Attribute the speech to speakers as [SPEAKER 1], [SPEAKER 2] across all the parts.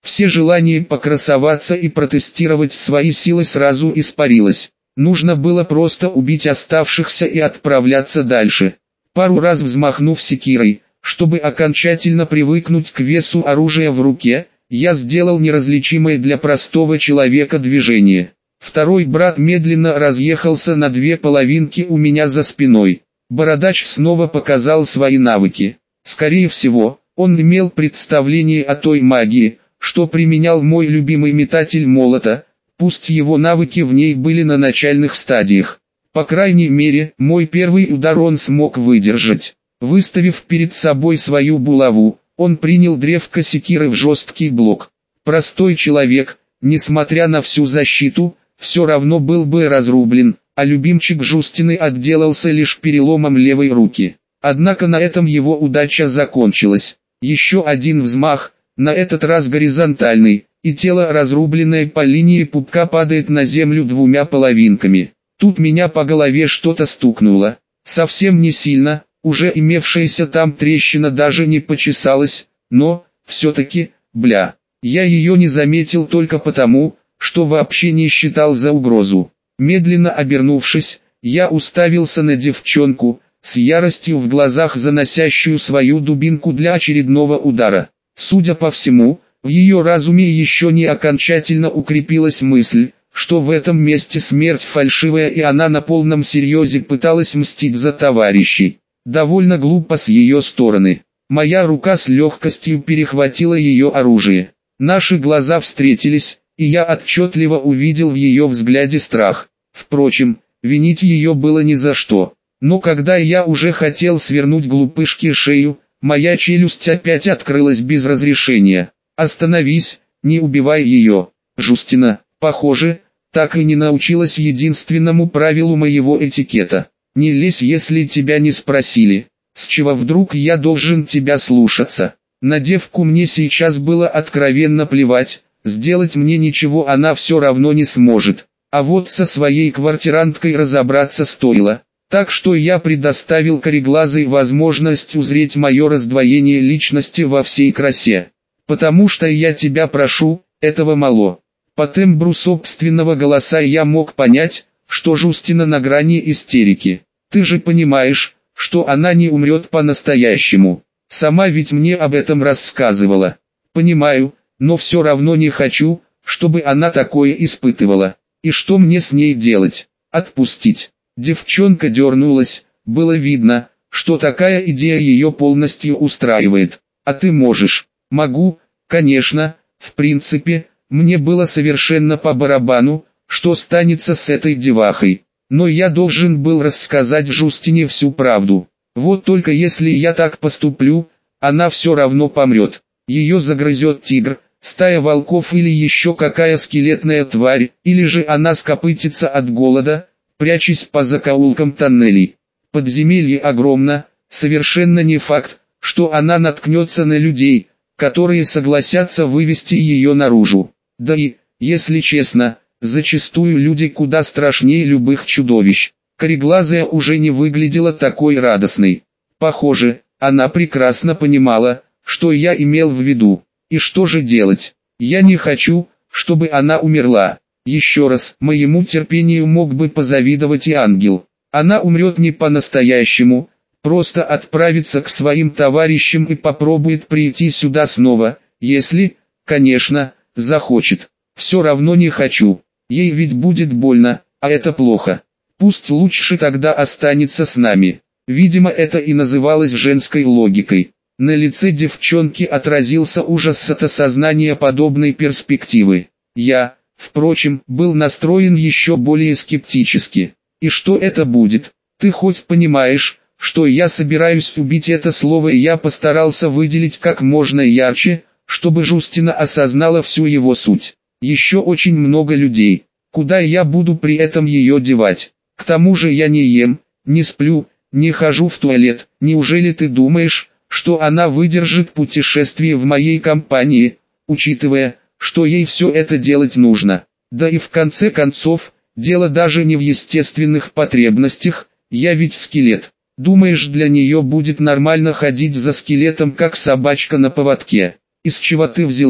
[SPEAKER 1] Все желания покрасоваться и протестировать свои силы сразу испарилось. Нужно было просто убить оставшихся и отправляться дальше. Пару раз взмахнув секирой, чтобы окончательно привыкнуть к весу оружия в руке, я сделал неразличимое для простого человека движение. Второй брат медленно разъехался на две половинки у меня за спиной. Бородач снова показал свои навыки. Скорее всего, он имел представление о той магии, что применял мой любимый метатель молота, пусть его навыки в ней были на начальных стадиях. По крайней мере, мой первый удар он смог выдержать. Выставив перед собой свою булаву, он принял древко секиры в жесткий блок. Простой человек, несмотря на всю защиту, все равно был бы разрублен, а любимчик Жустины отделался лишь переломом левой руки. Однако на этом его удача закончилась. Еще один взмах, на этот раз горизонтальный, и тело, разрубленное по линии пупка, падает на землю двумя половинками. Тут меня по голове что-то стукнуло. Совсем не сильно, уже имевшаяся там трещина даже не почесалась, но, все-таки, бля, я ее не заметил только потому, что вообще не считал за угрозу. Медленно обернувшись, я уставился на девчонку, с яростью в глазах заносящую свою дубинку для очередного удара. Судя по всему, в ее разуме еще не окончательно укрепилась мысль, что в этом месте смерть фальшивая, и она на полном серьезе пыталась мстить за товарищей. Довольно глупо с ее стороны. Моя рука с легкостью перехватила ее оружие. Наши глаза встретились, и я отчетливо увидел в ее взгляде страх. Впрочем, винить ее было ни за что. Но когда я уже хотел свернуть глупышке шею, моя челюсть опять открылась без разрешения. «Остановись, не убивай ее, Жустина, похоже, так и не научилась единственному правилу моего этикета. Не лезь, если тебя не спросили. С чего вдруг я должен тебя слушаться? На девку мне сейчас было откровенно плевать, сделать мне ничего она все равно не сможет. А вот со своей квартиранткой разобраться стоило. Так что я предоставил кореглазой возможность узреть мое раздвоение личности во всей красе. Потому что я тебя прошу, этого мало». По тембру собственного голоса я мог понять, что Жустина на грани истерики. «Ты же понимаешь, что она не умрет по-настоящему. Сама ведь мне об этом рассказывала». «Понимаю, но все равно не хочу, чтобы она такое испытывала. И что мне с ней делать? Отпустить?» Девчонка дернулась, было видно, что такая идея ее полностью устраивает. «А ты можешь?» «Могу, конечно, в принципе, мне было совершенно по барабану, что станется с этой девахой. Но я должен был рассказать Жустине всю правду. Вот только если я так поступлю, она все равно помрет. Ее загрызет тигр, стая волков или еще какая скелетная тварь, или же она скопытится от голода, прячась по закоулкам тоннелей. Подземелье огромно, совершенно не факт, что она наткнется на людей, которые согласятся вывести ее наружу. Да и, если честно, зачастую люди куда страшнее любых чудовищ. Кореглазая уже не выглядела такой радостной. Похоже, она прекрасно понимала, что я имел в виду. И что же делать? Я не хочу, чтобы она умерла. Еще раз, моему терпению мог бы позавидовать и ангел. Она умрет не по-настоящему, просто отправится к своим товарищам и попробует прийти сюда снова, если, конечно, захочет. Все равно не хочу. Ей ведь будет больно, а это плохо. Пусть лучше тогда останется с нами. Видимо, это и называлось женской логикой. На лице девчонки отразился ужас от осознания подобной перспективы. Я, впрочем, был настроен еще более скептически. И что это будет? Ты хоть понимаешь, что я собираюсь убить? Это слово я постарался выделить как можно ярче, чтобы Жустина осознала всю его суть. Еще очень много людей. Куда я буду при этом ее девать? К тому же я не ем, не сплю, не хожу в туалет. Неужели ты думаешь, что она выдержит путешествие в моей компании, учитывая, что ей все это делать нужно? Да и в конце концов, дело даже не в естественных потребностях, я ведь скелет. Думаешь, для нее будет нормально ходить за скелетом как собачка на поводке? Из чего ты взяла,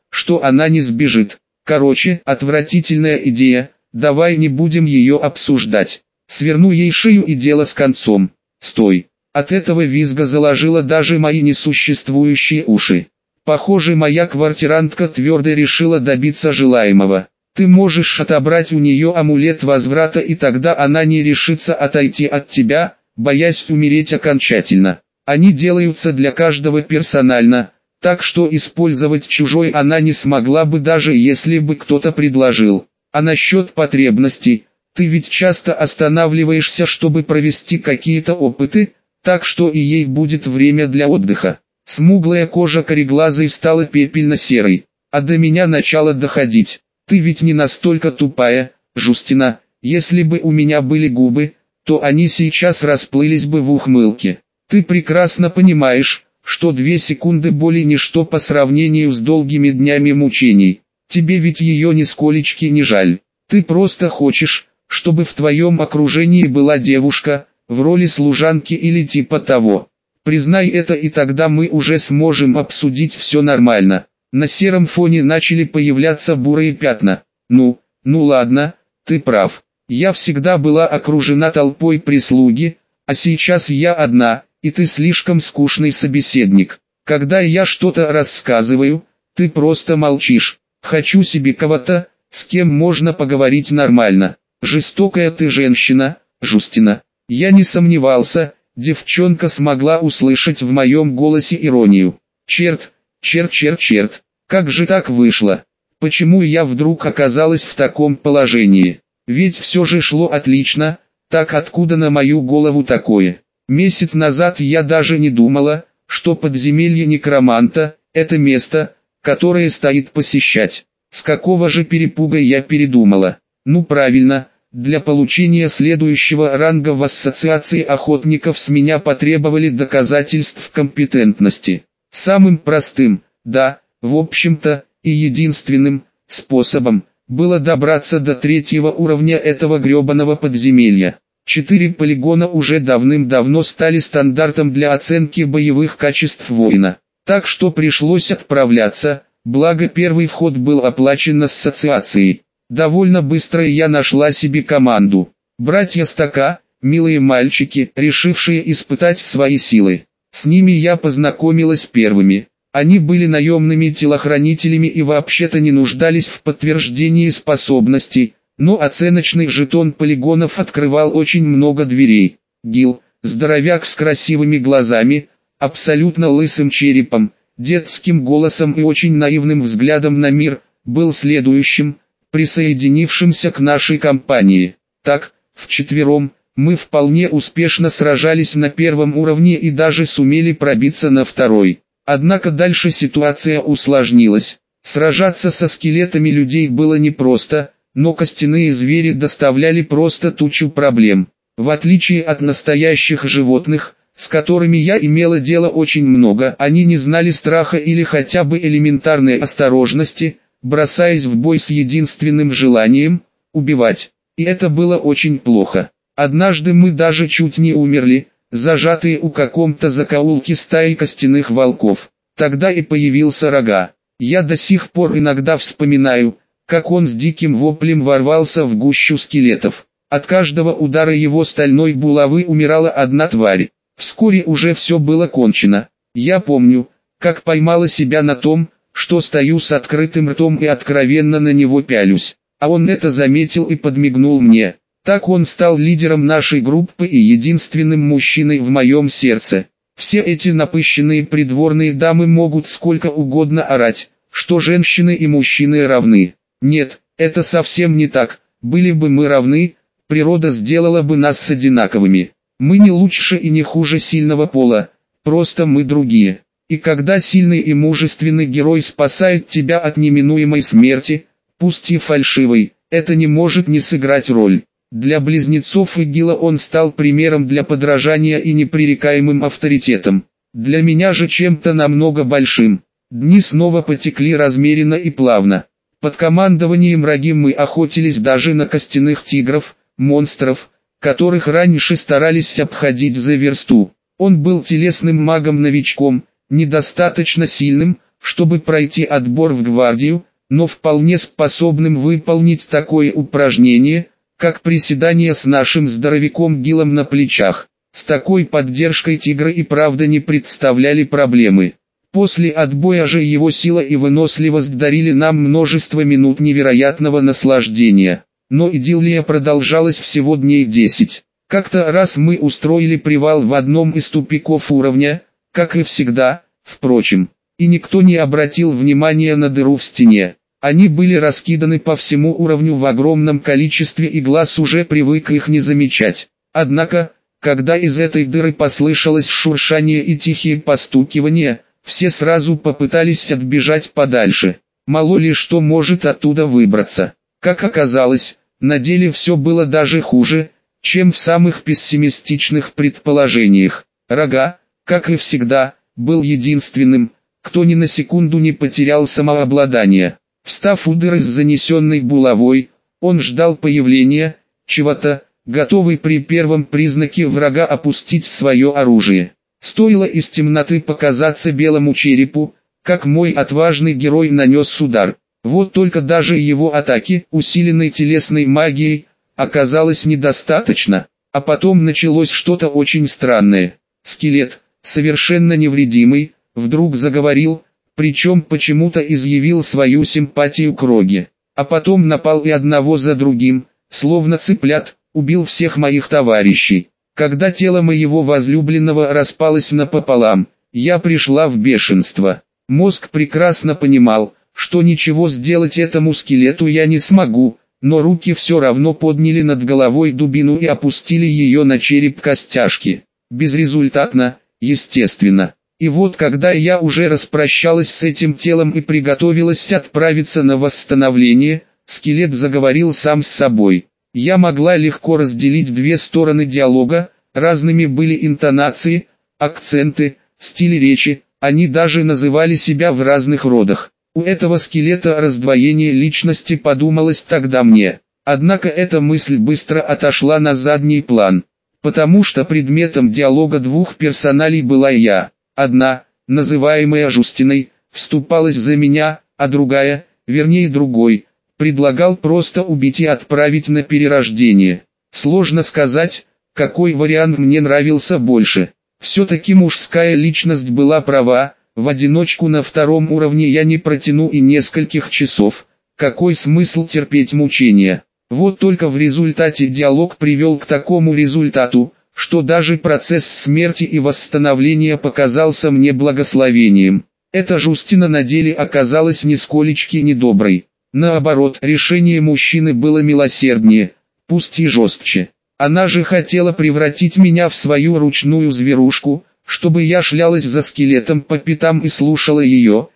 [SPEAKER 1] что она не сбежит. Короче, отвратительная идея, давай не будем ее обсуждать. Сверну ей шею и дело с концом. Стой. От этого визга заложило даже мои несуществующие уши. Похоже, моя квартирантка твердо решила добиться желаемого. Ты можешь отобрать у нее амулет возврата, и тогда она не решится отойти от тебя, боясь умереть окончательно. Они делаются для каждого персонально, так что использовать чужой она не смогла бы, даже если бы кто-то предложил. А насчет потребностей, ты ведь часто останавливаешься, чтобы провести какие-то опыты, так что и ей будет время для отдыха. Смуглая кожа кореглазой стала пепельно-серой, а до меня начало доходить. Ты ведь не настолько тупая, Жустина. Если бы у меня были губы, то они сейчас расплылись бы в ухмылке. Ты прекрасно понимаешь, что 2 секунды боли ничто по сравнению с долгими днями мучений. Тебе ведь ее нисколечки не жаль. Ты просто хочешь, чтобы в твоем окружении была девушка, в роли служанки или типа того. Признай это, и тогда мы уже сможем обсудить все нормально. На сером фоне начали появляться бурые пятна. Ну ладно, ты прав. Я всегда была окружена толпой прислуги, а сейчас я одна, и ты слишком скучный собеседник. Когда я что-то рассказываю, ты просто молчишь. Хочу себе кого-то, с кем можно поговорить нормально. Жестокая ты женщина, Жустина. Я не сомневался, девчонка смогла услышать в моем голосе иронию. Черт, как же так вышло? Почему я вдруг оказалась в таком положении? Ведь все же шло отлично, так откуда на мою голову такое? Месяц назад я даже не думала, что подземелье некроманта – это место, которое стоит посещать. С какого же перепуга я передумала? Ну правильно, для получения следующего ранга в ассоциации охотников с меня потребовали доказательств компетентности. Самым простым, да, в общем-то, и единственным способом было добраться до 3-го уровня этого гребаного подземелья. 4 полигона уже давным-давно стали стандартом для оценки боевых качеств воина. Так что пришлось отправляться, благо первый вход был оплачен ассоциацией. Довольно быстро я нашла себе команду. Братья Стака, милые мальчики, решившие испытать свои силы. С ними я познакомилась первыми. Они были наемными телохранителями и вообще-то не нуждались в подтверждении способностей, но оценочный жетон полигонов открывал очень много дверей. Гил, здоровяк с красивыми глазами, абсолютно лысым черепом, детским голосом и очень наивным взглядом на мир, был следующим, присоединившимся к нашей компании. Так, вчетвером, мы вполне успешно сражались на 1-м уровне и даже сумели пробиться на 2-й. Однако дальше ситуация усложнилась. Сражаться со скелетами людей было непросто, но костяные звери доставляли просто тучу проблем. В отличие от настоящих животных, с которыми я имела дело очень много, они не знали страха или хотя бы элементарной осторожности, бросаясь в бой с единственным желанием – убивать. И это было очень плохо. Однажды мы даже чуть не умерли, зажатые у каком-то закоулки стаи костяных волков. Тогда и появился Рога. Я до сих пор иногда вспоминаю, как он с диким воплем ворвался в гущу скелетов. От каждого удара его стальной булавы умирала одна тварь. Вскоре уже все было кончено. Я помню, как поймала себя на том, что стою с открытым ртом и откровенно на него пялюсь. А он это заметил и подмигнул мне. Так он стал лидером нашей группы и единственным мужчиной в моем сердце. Все эти напыщенные придворные дамы могут сколько угодно орать, что женщины и мужчины равны. Нет, это совсем не так. Были бы мы равны, природа сделала бы нас одинаковыми. Мы не лучше и не хуже сильного пола, просто мы другие. И когда сильный и мужественный герой спасает тебя от неминуемой смерти, пусть и фальшивой, это не может не сыграть роль. Для близнецов Игила он стал примером для подражания и непререкаемым авторитетом. Для меня же чем-то намного большим. Дни снова потекли размеренно и плавно. Под командованием Раги мы охотились даже на костяных тигров, монстров, которых раньше старались обходить за версту. Он был телесным магом-новичком, недостаточно сильным, чтобы пройти отбор в гвардию, но вполне способным выполнить такое упражнение, как приседание с нашим здоровяком Гилом на плечах. С такой поддержкой тигры и правда не представляли проблемы. После отбоя же его сила и выносливость дарили нам множество минут невероятного наслаждения. Но идиллия продолжалась всего дней 10. Как-то раз мы устроили привал в одном из тупиков уровня, как и всегда, впрочем, и никто не обратил внимания на дыру в стене. Они были раскиданы по всему уровню в огромном количестве, и глаз уже привык их не замечать. Однако, когда из этой дыры послышалось шуршание и тихие постукивания, все сразу попытались отбежать подальше. Мало ли что может оттуда выбраться. Как оказалось, на деле все было даже хуже, чем в самых пессимистичных предположениях. Рога, как и всегда, был единственным, кто ни на секунду не потерял самообладание. Встав у дыры с занесенной булавой, он ждал появления чего-то, готовый при первом признаке врага опустить свое оружие. Стоило из темноты показаться белому черепу, как мой отважный герой нанес удар. Вот только даже его атаки, усиленной телесной магией, оказалось недостаточно, а потом началось что-то очень странное. Скелет, совершенно невредимый, вдруг заговорил, причем почему-то изъявил свою симпатию к Роге, а потом напал и одного за другим, словно цыплят, убил всех моих товарищей. Когда тело моего возлюбленного распалось напополам, я пришла в бешенство. Мозг прекрасно понимал, что ничего сделать этому скелету я не смогу, но руки все равно подняли над головой дубину и опустили ее на череп костяшки. Безрезультатно, естественно. И вот когда я уже распрощалась с этим телом и приготовилась отправиться на восстановление, скелет заговорил сам с собой. Я могла легко разделить две стороны диалога, разными были интонации, акценты, стиль речи, они даже называли себя в разных родах. У этого скелета раздвоение личности, подумалось тогда мне. Однако эта мысль быстро отошла на задний план, потому что предметом диалога двух персоналей была я. Одна, называемая Жустиной, вступалась за меня, а другая, вернее другой, предлагал просто убить и отправить на перерождение. Сложно сказать, какой вариант мне нравился больше. Все-таки мужская личность была права, в одиночку на втором уровне я не протяну и нескольких часов. Какой смысл терпеть мучения? Вот только в результате диалог привел к такому результату, что даже процесс смерти и восстановления показался мне благословением. Эта Жустина на деле оказалась нисколечки недоброй. Наоборот, решение мужчины было милосерднее, пусть и жестче. Она же хотела превратить меня в свою ручную зверушку, чтобы я шлялась за скелетом по пятам и слушала ее,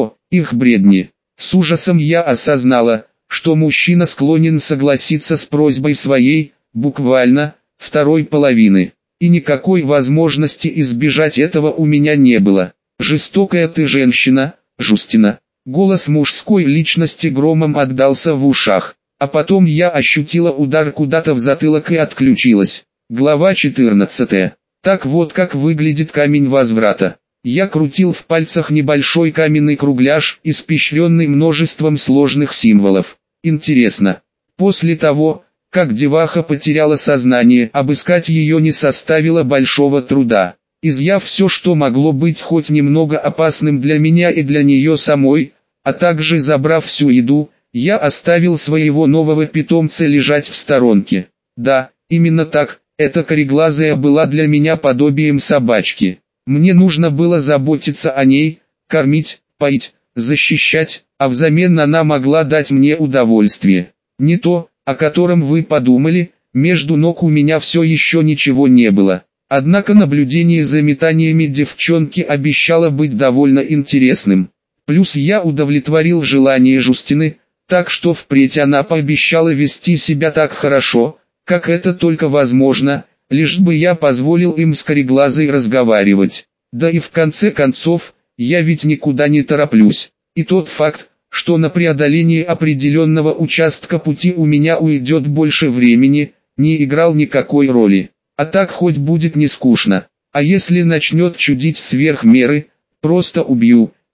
[SPEAKER 1] их бредни. С ужасом я осознала, что мужчина склонен согласиться с просьбой своей, буквально, второй половины. И никакой возможности избежать этого у меня не было. «Жестокая ты женщина, Жустина». Голос мужской личности громом отдался в ушах, а потом я ощутила удар куда-то в затылок и отключилась. Глава 14. Так вот как выглядит камень возврата. Я крутил в пальцах небольшой каменный кругляш, испещренный множеством сложных символов. Интересно, после того, как деваха потеряла сознание, обыскать ее не составило большого труда. Изъяв все, что могло быть хоть немного опасным для меня и для нее самой, а также забрав всю еду, я оставил своего нового питомца лежать в сторонке. Да, именно так, эта кореглазая была для меня подобием собачки. Мне нужно было заботиться о ней, кормить, поить, защищать, а взамен она могла дать мне удовольствие. Не то, о котором вы подумали, между ног у меня все еще ничего не было. Однако наблюдение за метаниями девчонки обещало быть довольно интересным. Плюс я удовлетворил желание Жустины, так что впредь она пообещала вести себя так хорошо, как это только возможно, лишь бы я позволил им с кореглазой разговаривать. Да и в конце концов, я ведь никуда не тороплюсь. И тот факт, что на преодоление определенного участка пути у меня уйдет больше времени, не играл никакой роли. А так хоть будет не скучно. А если начнет чудить сверх меры, просто убью.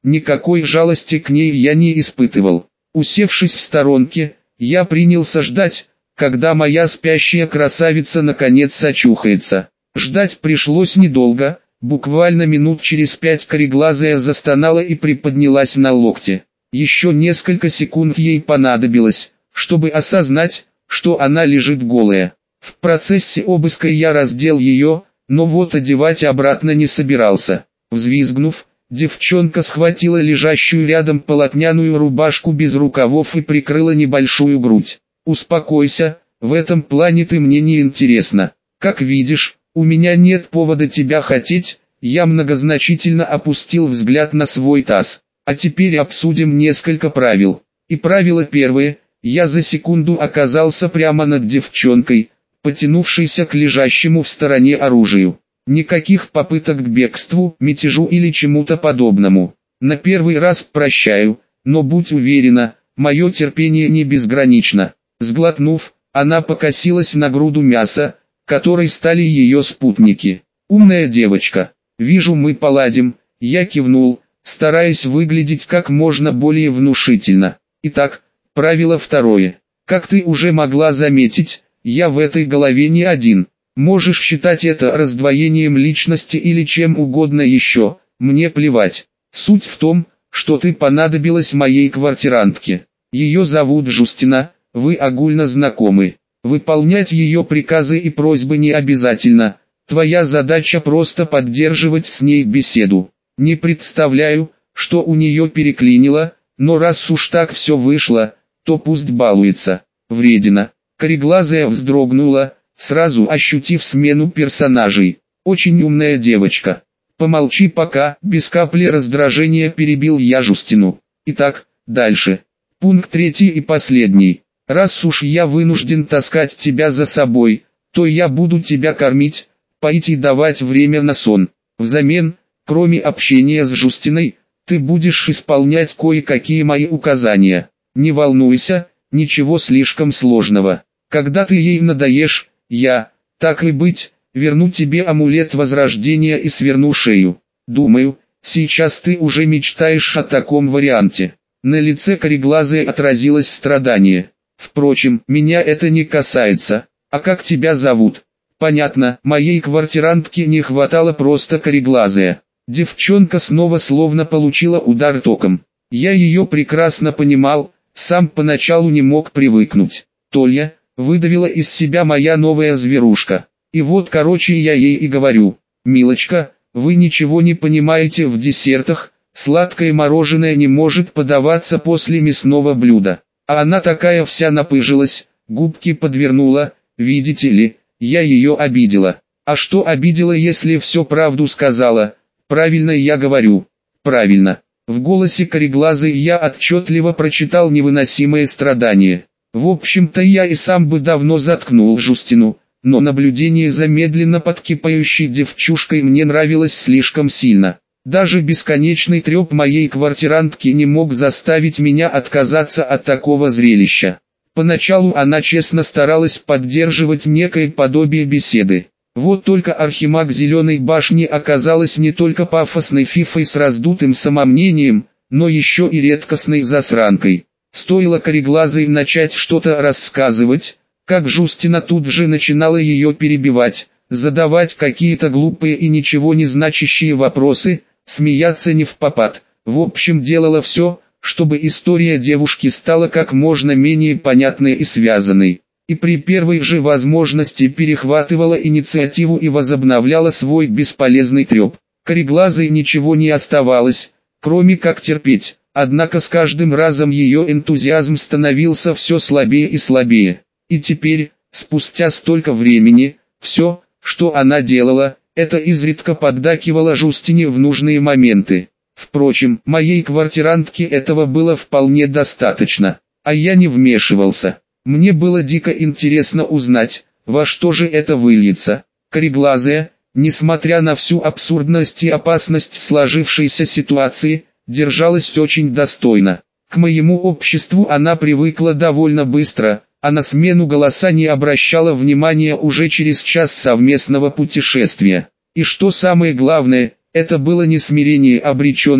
[SPEAKER 1] Никакой жалости к ней я не испытывал. Усевшись в сторонке, я принялся ждать, когда моя спящая красавица наконец очухается. Ждать пришлось недолго, буквально минут через 5 кореглазая застонала и приподнялась на локте. Еще несколько секунд ей понадобилось, чтобы осознать, что она лежит голая. В процессе обыска я раздел ее, но вот одевать обратно не собирался. Взвизгнув, девчонка схватила лежащую рядом полотняную рубашку без рукавов и прикрыла небольшую грудь. «Успокойся, в этом плане ты мне не интересна. Как видишь, у меня нет повода тебя хотеть». Я многозначительно опустил взгляд на свой таз. «А теперь обсудим несколько правил». И правило первое: я за секунду оказался прямо над девчонкой, потянувшейся к лежащему в стороне оружию. Никаких попыток к бегству, мятежу или чему-то подобному. На первый раз прощаю, но будь уверена, мое терпение не безгранично. Сглотнув, она покосилась на груду мяса, которой стали ее спутники. «Умная девочка. Вижу, мы поладим», — я кивнул, стараясь выглядеть как можно более внушительно. Итак, правило второе. Как ты уже могла заметить, я в этой голове не один. Можешь считать это раздвоением личности или чем угодно еще, мне плевать. Суть в том, что ты понадобилась моей квартирантке. Ее зовут Жустина, вы огульно знакомы. Выполнять ее приказы и просьбы не обязательно. Твоя задача просто поддерживать с ней беседу. Не представляю, что у нее переклинило, но раз уж так все вышло, то пусть балуется. Вредина. Кореглазая вздрогнула, сразу ощутив смену персонажей. Очень умная девочка. Помолчи пока, без капли раздражения перебил я Жустину. Итак, дальше. Пункт третий и последний. Раз уж я вынужден таскать тебя за собой, то я буду тебя кормить, поить и давать время на сон. Взамен, кроме общения с Жустиной, ты будешь исполнять кое-какие мои указания. Не волнуйся, ничего слишком сложного. Когда ты ей надоешь, я, так и быть, верну тебе амулет возрождения и сверну шею. Думаю, сейчас ты уже мечтаешь о таком варианте. На лице кореглазой отразилось страдание. Впрочем, меня это не касается. А как тебя зовут? Понятно, моей квартирантке не хватало просто кореглазая. Девчонка снова словно получила удар током. Я ее прекрасно понимал, сам поначалу не мог привыкнуть. Толя, выдавила из себя моя новая зверушка. И вот короче я ей и говорю: «Милочка, вы ничего не понимаете в десертах, сладкое мороженое не может подаваться после мясного блюда». А она такая вся напыжилась, губки подвернула, видите ли, я ее обидела. А что обидела, если все правду сказала? Правильно я говорю. Правильно. В голосе кореглазой я отчетливо прочитал невыносимое страдание. В общем-то я и сам бы давно заткнул Жустину, но наблюдение за медленно подкипающей девчушкой мне нравилось слишком сильно. Даже бесконечный треп моей квартирантки не мог заставить меня отказаться от такого зрелища. Поначалу она честно старалась поддерживать некое подобие беседы. Вот только архимаг Зеленой башни оказалась не только пафосной фифой с раздутым самомнением, но еще и редкостной засранкой. Стоило кореглазой начать что-то рассказывать, как Жустина тут же начинала ее перебивать, задавать какие-то глупые и ничего не значащие вопросы, смеяться не впопад. В общем, делала все, чтобы история девушки стала как можно менее понятной и связанной. И при первой же возможности перехватывала инициативу и возобновляла свой бесполезный треп. Кореглазой ничего не оставалось, кроме как терпеть, однако с каждым разом ее энтузиазм становился все слабее и слабее. И теперь, спустя столько времени, все, что она делала, это изредка поддакивала Жустине в нужные моменты. Впрочем, моей квартирантке этого было вполне достаточно, а я не вмешивался. Мне было дико интересно узнать, во что же это выльется. Кореглазая, несмотря на всю абсурдность и опасность сложившейся ситуации, держалась очень достойно. К моему обществу она привыкла довольно быстро, а на смену голоса не обращала внимания уже через час совместного путешествия. И что самое главное, это было не смирение обреченной,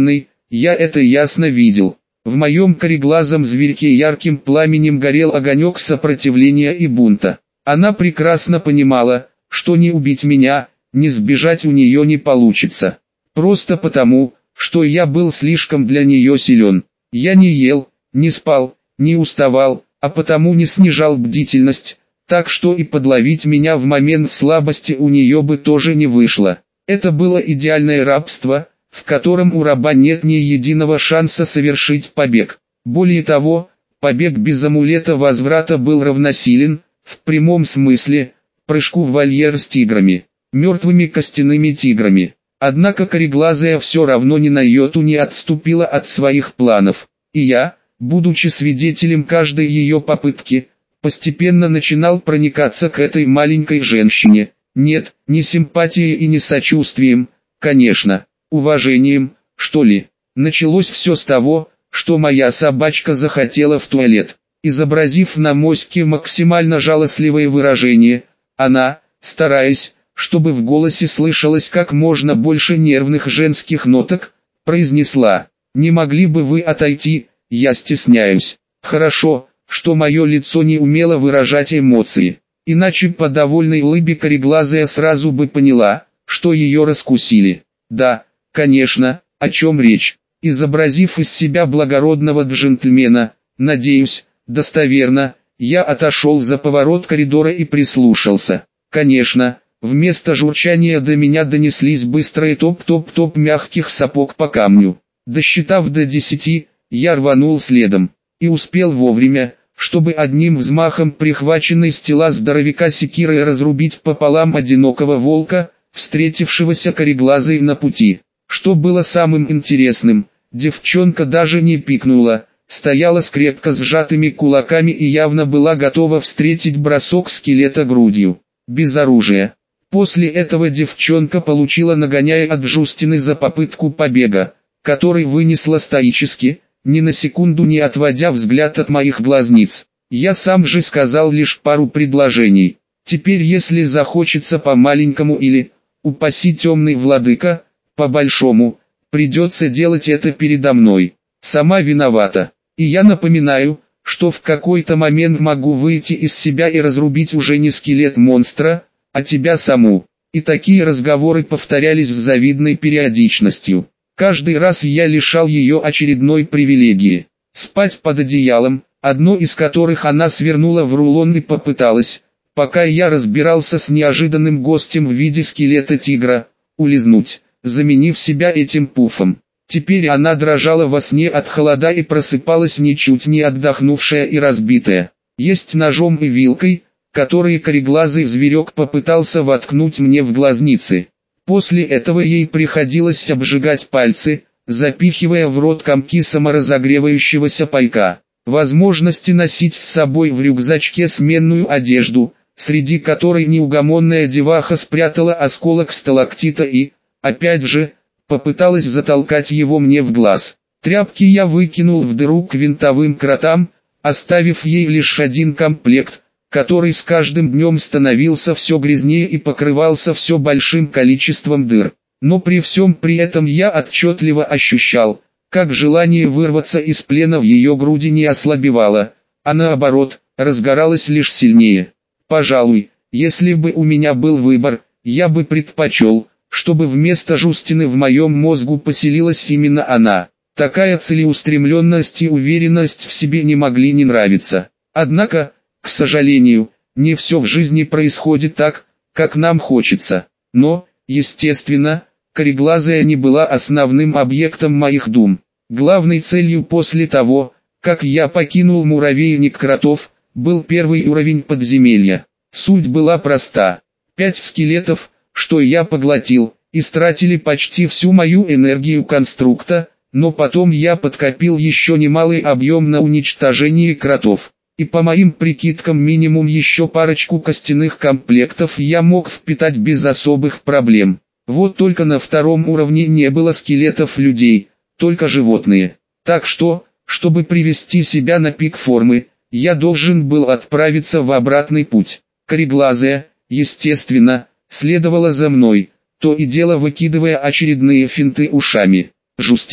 [SPEAKER 1] я это ясно видел. В моем кореглазом зверьке ярким пламенем горел огонек сопротивления и бунта. Она прекрасно понимала, что ни убить меня, ни сбежать у нее не получится. Просто потому, что я был слишком для нее силен. Я не ел, не спал, не уставал, а потому не снижал бдительность, так что и подловить меня в момент слабости у нее бы тоже не вышло. Это было идеальное рабство, в котором у раба нет ни единого шанса совершить побег. Более того, побег без амулета возврата был равносилен, в прямом смысле, прыжку в вольер с тиграми, мертвыми костяными тиграми. Однако кореглазая все равно ни на йоту не отступила от своих планов, и я, будучи свидетелем каждой ее попытки, постепенно начинал проникаться к этой маленькой женщине. Нет, не симпатией и не сочувствием, конечно, уважением, что ли. Началось все с того, что моя собачка захотела в туалет. Изобразив на моське максимально жалостливое выражение, она, стараясь, чтобы в голосе слышалось как можно больше нервных женских ноток, произнесла: «Не могли бы вы отойти, я стесняюсь». Хорошо, что мое лицо не умело выражать эмоции, иначе по довольной улыбке кореглазая сразу бы поняла, что ее раскусили. Да, конечно, о чем речь. Изобразив из себя благородного джентльмена, надеюсь, достоверно, я отошел за поворот коридора и прислушался. Конечно, вместо журчания до меня донеслись быстрые топ-топ-топ мягких сапог по камню. Досчитав до 10, я рванул следом. И успел вовремя, чтобы одним взмахом прихваченной с тела здоровяка секирой разрубить пополам одинокого волка, встретившегося кореглазой на пути. Что было самым интересным, девчонка даже не пикнула, стояла с крепко сжатыми кулаками и явно была готова встретить бросок скелета грудью, без оружия. После этого девчонка получила нагоняй от Жустины за попытку побега, который вынесла стоически, ни на секунду не отводя взгляд от моих глазниц. Я сам же сказал лишь пару предложений. Теперь если захочется по-маленькому или, упаси темный владыка, по-большому, придется делать это передо мной. Сама виновата. И я напоминаю, что в какой-то момент могу выйти из себя и разрубить уже не скелет монстра, а тебя саму. И такие разговоры повторялись с завидной периодичностью. Каждый раз я лишал ее очередной привилегии. Спать под одеялом, одно из которых она свернула в рулон и попыталась, пока я разбирался с неожиданным гостем в виде скелета тигра, улизнуть, заменив себя этим пуфом. Теперь она дрожала во сне от холода и просыпалась ничуть не отдохнувшая и разбитая. Есть ножом и вилкой, которые кореглазый зверек попытался воткнуть мне в глазницы. После этого ей приходилось обжигать пальцы, запихивая в рот комки саморазогревающегося пайка. Возможности носить с собой в рюкзачке сменную одежду, среди которой неугомонная деваха спрятала осколок сталактита и, опять же, попыталась затолкать его мне в глаз. Тряпки я выкинул в дыру к винтовым кротам, оставив ей лишь один комплект, который с каждым днем становился все грязнее и покрывался все большим количеством дыр. Но при всем при этом я отчетливо ощущал, как желание вырваться из плена в ее груди не ослабевало, а наоборот, разгоралось лишь сильнее. Пожалуй, если бы у меня был выбор, я бы предпочел, чтобы вместо Жустины в моем мозгу поселилась именно она. Такая целеустремленность и уверенность в себе не могли не нравиться. Однако, к сожалению, не все в жизни происходит так, как нам хочется. Но, естественно, кореглазая не была основным объектом моих дум. Главной целью после того, как я покинул муравейник кротов, был первый уровень подземелья. Суть была проста. 5 скелетов, что я поглотил, истратили почти всю мою энергию конструкта, но потом я подкопил еще немалый объем на уничтожение кротов. И по моим прикидкам минимум еще парочку костяных комплектов я мог впитать без особых проблем. Вот только на втором уровне не было скелетов людей, только животные. Так что, чтобы привести себя на пик формы, я должен был отправиться в обратный путь. Кореглазая, естественно, следовала за мной, то и дело выкидывая очередные финты ушами. Жустине,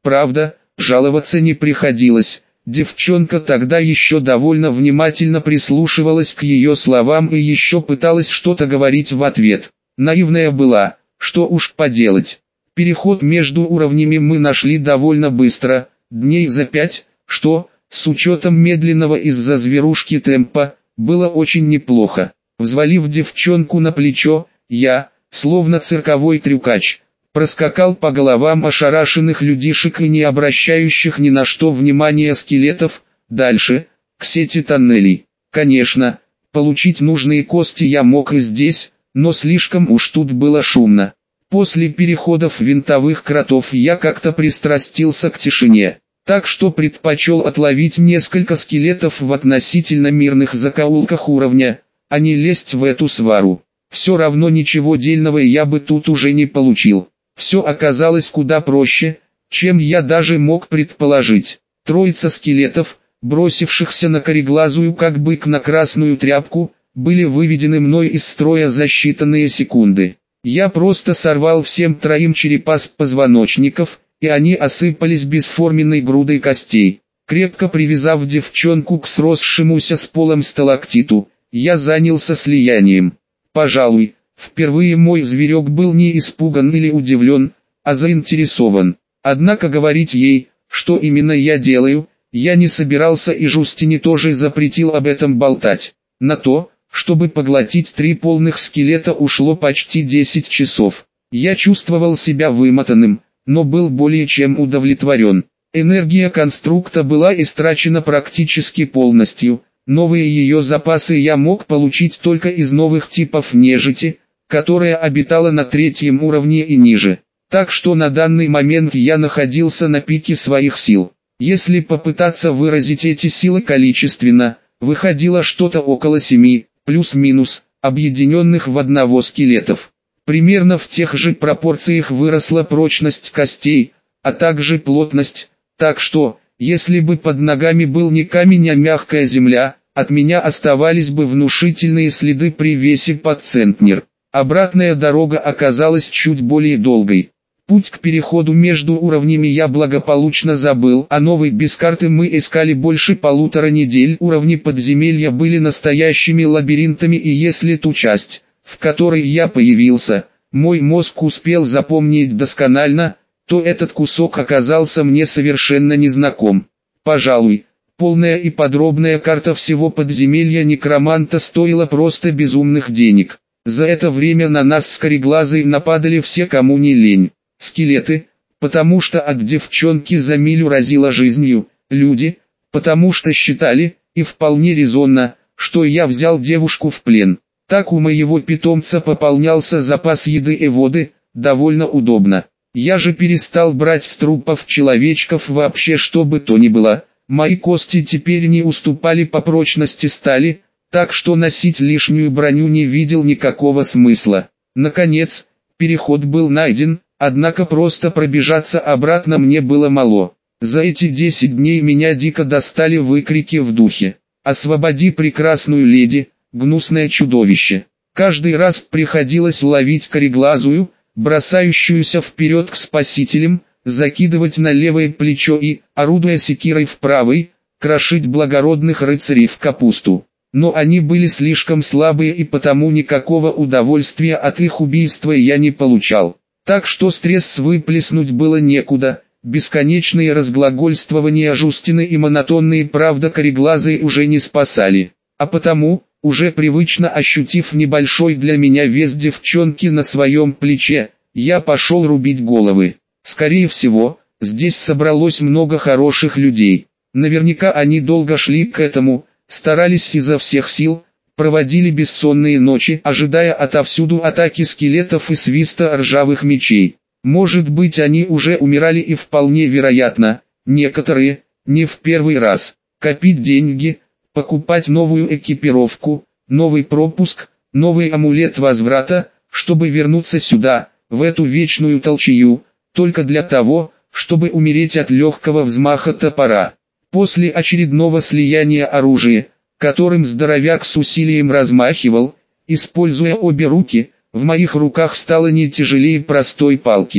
[SPEAKER 1] Правда, жаловаться не приходилось. Девчонка тогда еще довольно внимательно прислушивалась к ее словам и еще пыталась что-то говорить в ответ. Наивная была, что уж поделать. Переход между уровнями мы нашли довольно быстро, дней за 5, что, с учетом медленного из-за зверушки темпа, было очень неплохо. Взвалив девчонку на плечо, я, словно цирковой трюкач, проскакал по головам ошарашенных людишек и не обращающих ни на что внимания скелетов, дальше, к сети тоннелей. Конечно, получить нужные кости я мог и здесь, но слишком уж тут было шумно. После переходов винтовых кротов я как-то пристрастился к тишине, так что предпочел отловить несколько скелетов в относительно мирных закоулках уровня, а не лезть в эту свару. Все равно ничего дельного я бы тут уже не получил. Все оказалось куда проще, чем я даже мог предположить. Троица скелетов, бросившихся на кореглазую как бык на красную тряпку, были выведены мной из строя за считанные секунды. Я просто сорвал всем троим черепа с позвоночников, и они осыпались бесформенной грудой костей. Крепко привязав девчонку к сросшемуся с полом сталактиту, я занялся слиянием. Пожалуй, впервые мой зверек был не испуган или удивлен, а заинтересован. Однако говорить ей, что именно я делаю, я не собирался, и Жустине тоже запретил об этом болтать. На то, чтобы поглотить 3 полных скелета, ушло почти 10 часов. Я чувствовал себя вымотанным, но был более чем удовлетворен. Энергия конструкта была истрачена практически полностью. Новые ее запасы я мог получить только из новых типов нежити, которая обитала на 3-м уровне и ниже. Так что на данный момент я находился на пике своих сил. Если попытаться выразить эти силы количественно, выходило что-то около 7, плюс-минус, объединенных в одного скелетов. Примерно в тех же пропорциях выросла прочность костей, а также плотность, так что, если бы под ногами был не камень, а мягкая земля, от меня оставались бы внушительные следы при весе под центнер. Обратная дорога оказалась чуть более долгой. Путь к переходу между уровнями я благополучно забыл, а новый без карты мы искали больше 1,5 недели. Уровни подземелья были настоящими лабиринтами, и если ту часть, в которой я появился, мой мозг успел запомнить досконально, то этот кусок оказался мне совершенно незнаком. Пожалуй, полная и подробная карта всего подземелья некроманта стоила просто безумных денег. За это время на нас с кореглазой нападали все, кому не лень. Скелеты, потому что от девчонки за милю разило жизнью, люди, потому что считали, и вполне резонно, что я взял девушку в плен. Так у моего питомца пополнялся запас еды и воды, довольно удобно. Я же перестал брать с трупов человечков вообще что бы то ни было. Мои кости теперь не уступали по прочности стали, так что носить лишнюю броню не видел никакого смысла. Наконец, переход был найден, однако просто пробежаться обратно мне было мало. За эти 10 дней меня дико достали выкрики в духе: «Освободи прекрасную леди, гнусное чудовище!». Каждый раз приходилось ловить кореглазую, бросающуюся вперед к спасителям, закидывать на левое плечо и, орудуя секирой в правой, крошить благородных рыцарей в капусту. Но они были слишком слабые, и потому никакого удовольствия от их убийства я не получал. Так что стресс выплеснуть было некуда, бесконечные разглагольствования Жустины и монотонные правда кореглазые уже не спасали. А потому, уже привычно ощутив небольшой для меня вес девчонки на своем плече, я пошел рубить головы. Скорее всего, здесь собралось много хороших людей. Наверняка они долго шли к этому, старались изо всех сил, проводили бессонные ночи, ожидая отовсюду атаки скелетов и свиста ржавых мечей. Может быть, они уже умирали, и вполне вероятно, некоторые, не в первый раз. Копить деньги, покупать новую экипировку, новый пропуск, новый амулет возврата, чтобы вернуться сюда, в эту вечную толчею, только для того, чтобы умереть от легкого взмаха топора. После очередного слияния оружия, которым здоровяк с усилием размахивал, используя обе руки, в моих руках стало не тяжелее простой палки.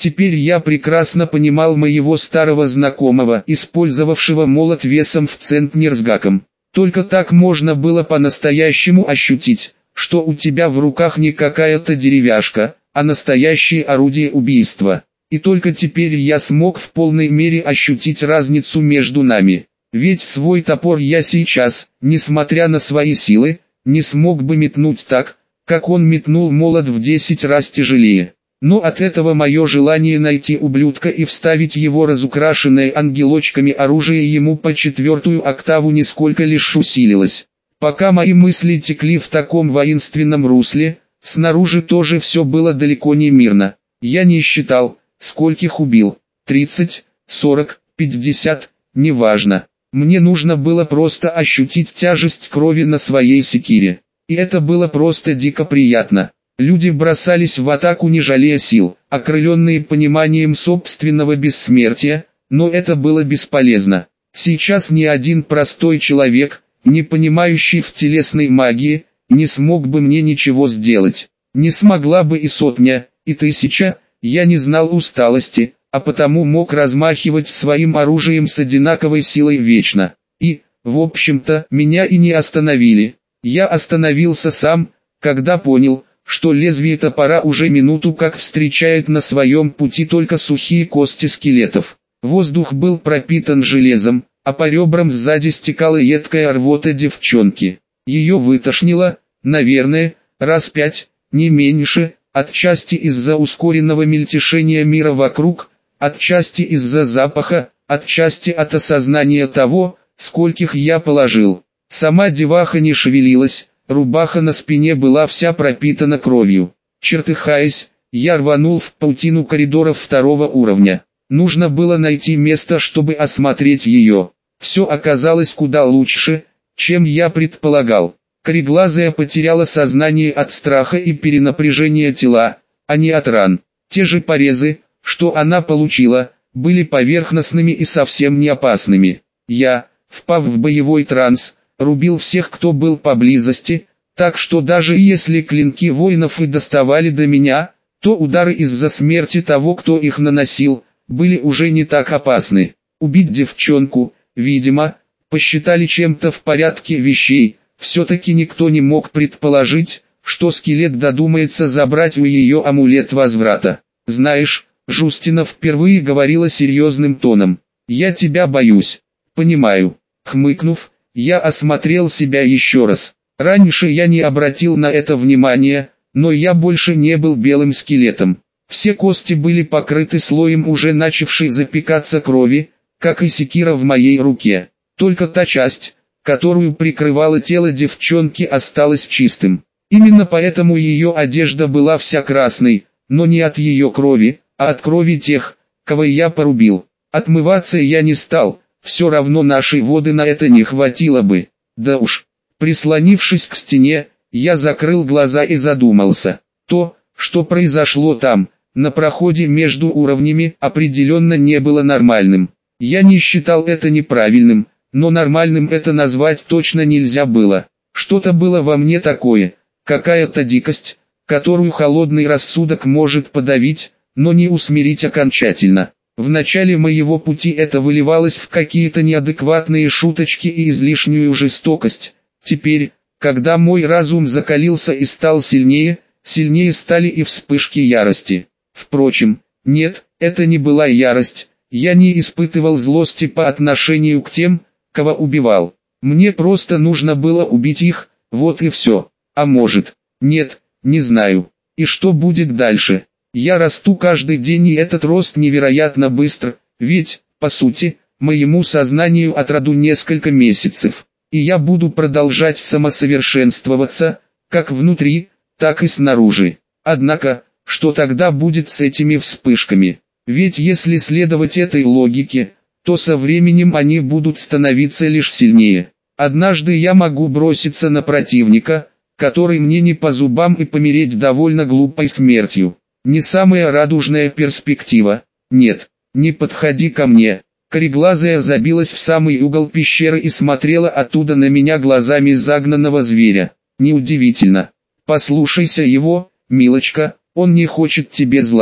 [SPEAKER 1] Теперь я прекрасно понимал моего старого знакомого, использовавшего молот весом в центнер с гаком. Только так можно было по-настоящему ощутить, что у тебя в руках не какая-то деревяшка, а настоящее орудие убийства. И только теперь я смог в полной мере ощутить разницу между нами. Ведь свой топор я сейчас, несмотря на свои силы, не смог бы метнуть так, как он метнул молот в 10 раз тяжелее. Но от этого мое желание найти ублюдка и вставить его разукрашенное ангелочками оружие ему по 4-ю октаву нисколько лишь усилилось. Пока мои мысли текли в таком воинственном русле, снаружи тоже все было далеко не мирно. Я не считал, скольких убил. 30, 40, 50, неважно. Мне нужно было просто ощутить тяжесть крови на своей секире. И это было просто дико приятно. Люди бросались в атаку не жалея сил, окрыленные пониманием собственного бессмертия, но это было бесполезно. Сейчас ни один простой человек, не понимающий в телесной магии, не смог бы мне ничего сделать. Не смогла бы и сотня, и 1000, я не знал усталости, а потому мог размахивать своим оружием с одинаковой силой вечно. И, в общем-то, меня и не остановили. Я остановился сам, когда понял, что лезвие топора уже минуту как встречает на своем пути только сухие кости скелетов. Воздух был пропитан железом, а по ребрам сзади стекала едкая рвота девчонки. Ее вытошнило, наверное, раз 5, не меньше, отчасти из-за ускоренного мельтешения мира вокруг, отчасти из-за запаха, отчасти от осознания того, скольких я положил. Сама деваха не шевелилась, рубаха на спине была вся пропитана кровью. Чертыхаясь, я рванул в паутину коридоров 2-го уровня. Нужно было найти место, чтобы осмотреть ее. Все оказалось куда лучше, чем я предполагал. Кореглазая потеряла сознание от страха и перенапряжения тела, а не от ран. Те же порезы, что она получила, были поверхностными и совсем не опасными. Я, впав в боевой транс, рубил всех, кто был поблизости, так что даже если клинки воинов и доставали до меня, то удары из-за смерти того, кто их наносил, были уже не так опасны. Убить девчонку, видимо, посчитали чем-то в порядке вещей, все-таки никто не мог предположить, что скелет додумается забрать у ее амулет возврата. «Знаешь, Жустина впервые говорила серьезным тоном, я тебя боюсь». «Понимаю». Хмыкнув, я осмотрел себя еще раз. Раньше я не обратил на это внимания, но я больше не был белым скелетом. Все кости были покрыты слоем уже начавшей запекаться крови, как и секира в моей руке. Только та часть, которую прикрывало тело девчонки, осталась чистым. Именно поэтому ее одежда была вся красной, но не от ее крови, а от крови тех, кого я порубил. Отмываться я не стал, все равно нашей воды на это не хватило бы. Да уж. Прислонившись к стене, я закрыл глаза и задумался. То, что произошло там, на проходе между уровнями, определенно не было нормальным. Я не считал это неправильным, но нормальным это назвать точно нельзя было. Что-то было во мне такое, какая-то дикость, которую холодный рассудок может подавить, но не усмирить окончательно. В начале моего пути это выливалось в какие-то неадекватные шуточки и излишнюю жестокость. Теперь, когда мой разум закалился и стал сильнее, сильнее стали и вспышки ярости. Впрочем, нет, это не была ярость, я не испытывал злости по отношению к тем, кого убивал. Мне просто нужно было убить их, вот и все. А может, нет, не знаю. И что будет дальше? Я расту каждый день, и этот рост невероятно быстр, ведь, по сути, моему сознанию от роду несколько месяцев. И я буду продолжать самосовершенствоваться, как внутри, так и снаружи. Однако, что тогда будет с этими вспышками? Ведь если следовать этой логике, то со временем они будут становиться лишь сильнее. Однажды я могу броситься на противника, который мне не по зубам, и помереть довольно глупой смертью. Не самая радужная перспектива. Нет, не подходи ко мне. Кореглазая забилась в самый угол пещеры и смотрела оттуда на меня глазами загнанного зверя. Неудивительно. Послушайся его, милочка, он не хочет тебе зла.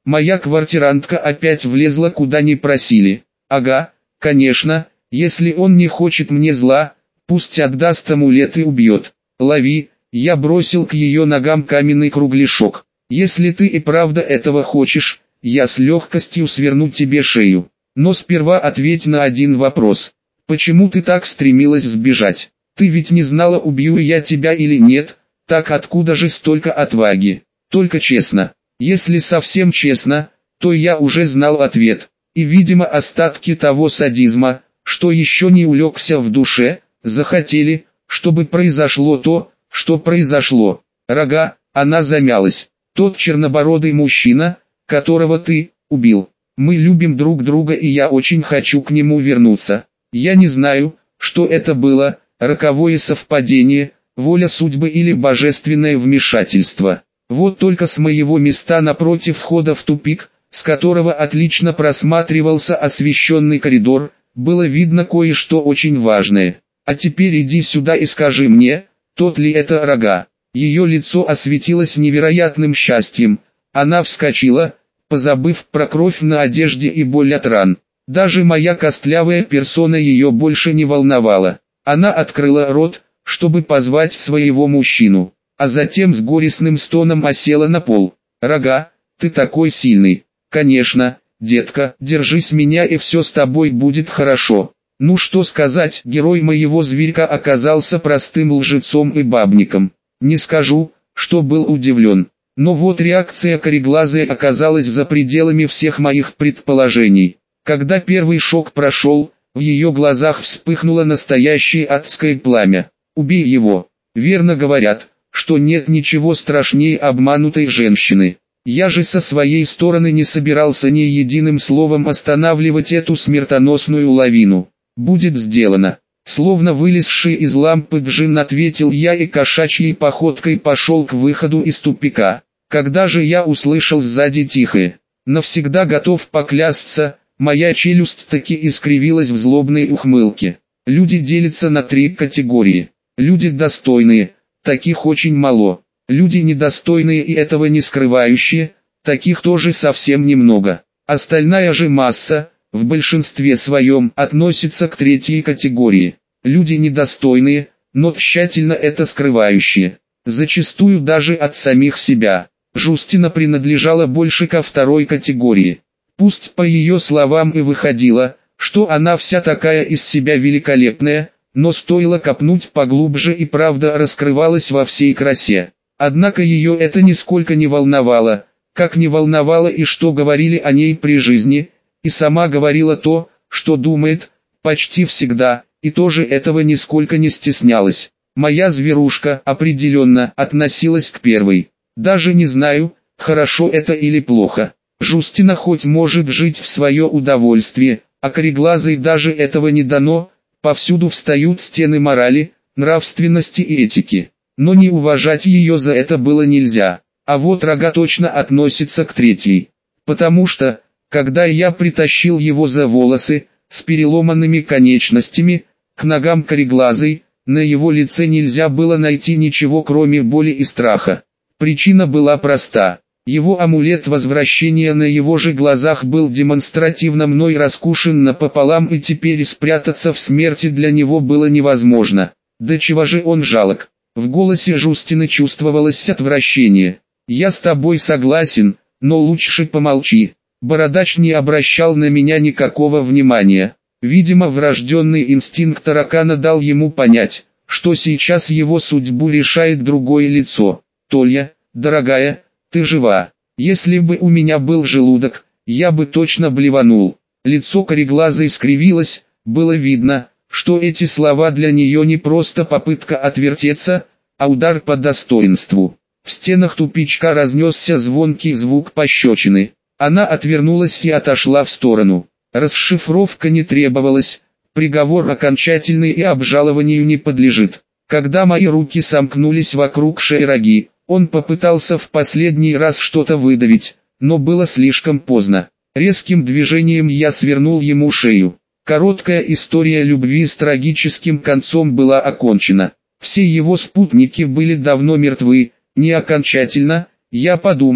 [SPEAKER 1] Моя квартирантка опять влезла куда не просили. Ага, конечно, если он не хочет мне зла, пусть отдаст амулет и убьет. Лови, я бросил к ее ногам каменный кругляшок. Если ты и правда этого хочешь, я с легкостью сверну тебе шею. Но сперва ответь на один вопрос. Почему ты так стремилась сбежать? Ты ведь не знала, убью я тебя или нет, так откуда же столько отваги? Только честно. Если совсем честно, то я уже знал ответ. И, видимо, остатки того садизма, что еще не улегся в душе, захотели, чтобы произошло то, что произошло. Рога, она замялась. Тот чернобородый мужчина, которого ты убил. Мы любим друг друга, и я очень хочу к нему вернуться. Я не знаю, что это было, роковое совпадение, воля судьбы или божественное вмешательство. Вот только с моего места напротив входа в тупик, с которого отлично просматривался освещенный коридор, было видно кое-что очень важное. А теперь иди сюда и скажи мне, тот ли это Рога. Ее лицо осветилось невероятным счастьем. Она вскочила, позабыв про кровь на одежде и боль от ран. Даже моя костлявая персона ее больше не волновала. Она открыла рот, чтобы позвать своего мужчину, а затем с горестным стоном осела на пол. «Рога, ты такой сильный». «Конечно, детка, держись меня, и все с тобой будет хорошо». Ну что сказать, герой моего зверька оказался простым лжецом и бабником. Не скажу, что был удивлен. Но вот реакция кореглазой оказалась за пределами всех моих предположений. Когда первый шок прошел, в ее глазах вспыхнуло настоящее адское пламя. «Убей его». Верно говорят, что нет ничего страшнее обманутой женщины. Я же со своей стороны не собирался ни единым словом останавливать эту смертоносную лавину. «Будет сделано». Словно вылезший из лампы джин, ответил я и кошачьей походкой пошел к выходу из тупика. Когда же я услышал сзади тихое «навсегда готов поклясться», моя челюсть таки искривилась в злобной ухмылке. Люди делятся на 3 категории. Люди достойные, таких очень мало. Люди недостойные и этого не скрывающие, таких тоже совсем немного. Остальная же масса, в большинстве своем, относится к 3-й категории. Люди недостойные, но тщательно это скрывающие. Зачастую даже от самих себя. Жустина принадлежала больше ко 2-й категории. Пусть по ее словам и выходило, что она вся такая из себя великолепная, но стоило копнуть поглубже, и правда раскрывалась во всей красе. Однако ее это нисколько не волновало, как не волновало и что говорили о ней при жизни, и сама говорила то, что думает, почти всегда, и тоже этого нисколько не стеснялась. Моя зверушка определенно относилась к первой. Даже не знаю, хорошо это или плохо. Жустина хоть может жить в свое удовольствие, а кореглазой даже этого не дано. Повсюду встают стены морали, нравственности и этики. Но не уважать ее за это было нельзя. А вот Рога точно относится к 3-й. Потому что, когда я притащил его за волосы, с переломанными конечностями, к ногам кореглазой, на его лице нельзя было найти ничего кроме боли и страха. Причина была проста. Его амулет возвращения на его же глазах был демонстративно мной раскушен напополам, и теперь спрятаться в смерти для него было невозможно. Да чего же он жалок. В голосе Жустины чувствовалось отвращение. «Я с тобой согласен, но лучше помолчи». Бородач не обращал на меня никакого внимания. Видимо, врожденный инстинкт таракана дал ему понять, что сейчас его судьбу решает другое лицо. «Толя, дорогая, ты жива. Если бы у меня был желудок, я бы точно блеванул». Лицо кореглазой скривилось, было видно, что эти слова для нее не просто попытка отвертеться, а удар по достоинству. В стенах тупичка разнесся звонкий звук пощечины. Она отвернулась и отошла в сторону. Расшифровка не требовалась, приговор окончательный и обжалованию не подлежит. Когда мои руки сомкнулись вокруг шеи Роги, он попытался в последний раз что-то выдавить, но было слишком поздно. Резким движением я свернул ему шею. Короткая история любви с трагическим концом была окончена. Все его спутники были давно мертвы, не окончательно. Я подумал,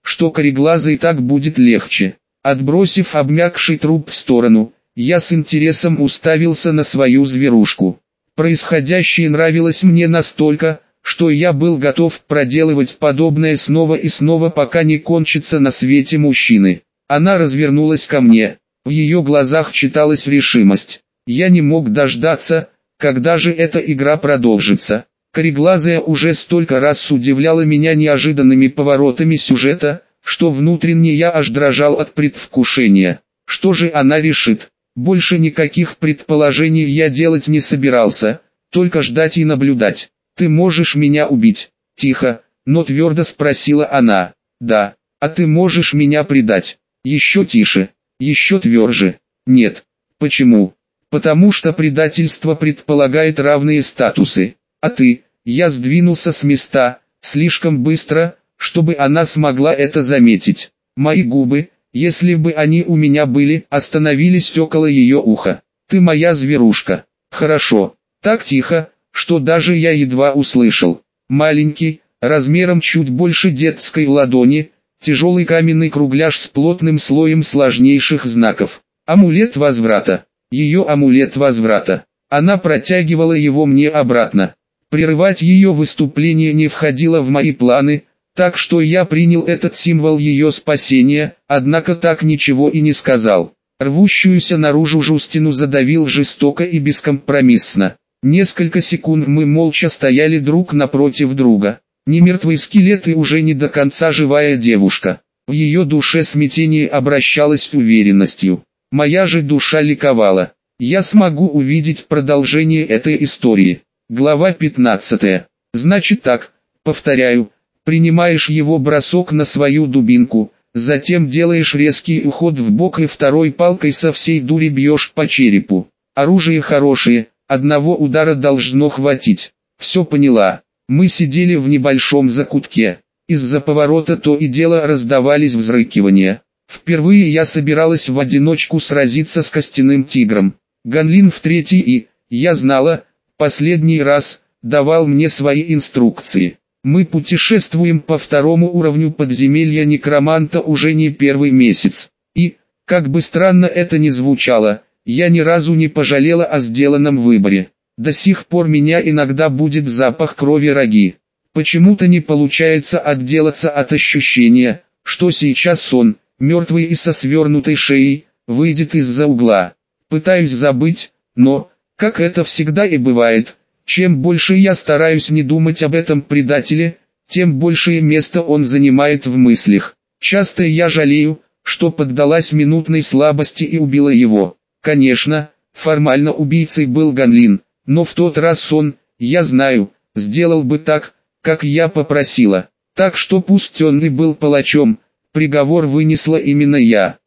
[SPEAKER 1] что кореглазой так будет легче. Отбросив обмякший труп в сторону, я с интересом уставился на свою зверушку. Происходящее нравилось мне настолько, что я был готов проделывать подобное снова и снова, пока не кончится на свете мужчины. Она развернулась ко мне. В ее глазах читалась решимость. Я не мог дождаться, когда же эта игра продолжится. Кореглазая уже столько раз удивляла меня неожиданными поворотами сюжета, что внутренне я аж дрожал от предвкушения. Что же она решит? Больше никаких предположений я делать не собирался, только ждать и наблюдать. «Ты можешь меня убить?» – тихо, но твердо спросила она. «Да. А ты можешь меня предать?» Еще тише, еще тверже. «Нет». «Почему?» «Потому что предательство предполагает равные статусы. А ты?» Я сдвинулся с места, слишком быстро, чтобы она смогла это заметить. Мои губы, если бы они у меня были, остановились около ее уха. «Ты моя зверушка». «Хорошо». Так тихо, что даже я едва услышал. Маленький, размером чуть больше детской ладони, тяжелый каменный кругляш с плотным слоем сложнейших знаков. Амулет возврата. Ее амулет возврата. Она протягивала его мне обратно. Прерывать ее выступление не входило в мои планы, так что я принял этот символ ее спасения, однако так ничего и не сказал. Рвущуюся наружу Жустину задавил жестоко и бескомпромиссно. Несколько секунд мы молча стояли друг напротив друга. Не мертвый скелет и уже не до конца живая девушка. В ее душе смятение обращалось уверенностью. Моя же душа ликовала. Я смогу увидеть продолжение этой истории. Глава 15. Значит так, повторяю, принимаешь его бросок на свою дубинку, затем делаешь резкий уход в бок и второй палкой со всей дури бьешь по черепу. Оружие хорошее, одного удара должно хватить. Все поняла. Мы сидели в небольшом закутке. Из-за поворота то и дело раздавались взрыкивания. Впервые я собиралась в одиночку сразиться с костяным тигром. Ганлин в третий и, я знала, последний раз, давал мне свои инструкции. Мы путешествуем по второму уровню подземелья некроманта уже не первый месяц. И, как бы странно это ни звучало, я ни разу не пожалела о сделанном выборе. До сих пор меня иногда будет запах крови Раги. Почему-то не получается отделаться от ощущения, что сейчас он, мертвый и со свернутой шеей, выйдет из-за угла. Пытаюсь забыть, но, как это всегда и бывает, чем больше я стараюсь не думать об этом предателе, тем большее место он занимает в мыслях. Часто я жалею, что поддалась минутной слабости и убила его. Конечно, формально убийцей был Ганлин, но в тот раз он, я знаю, сделал бы так, как я попросила. Так что пусть он и был палачом, приговор вынесла именно я.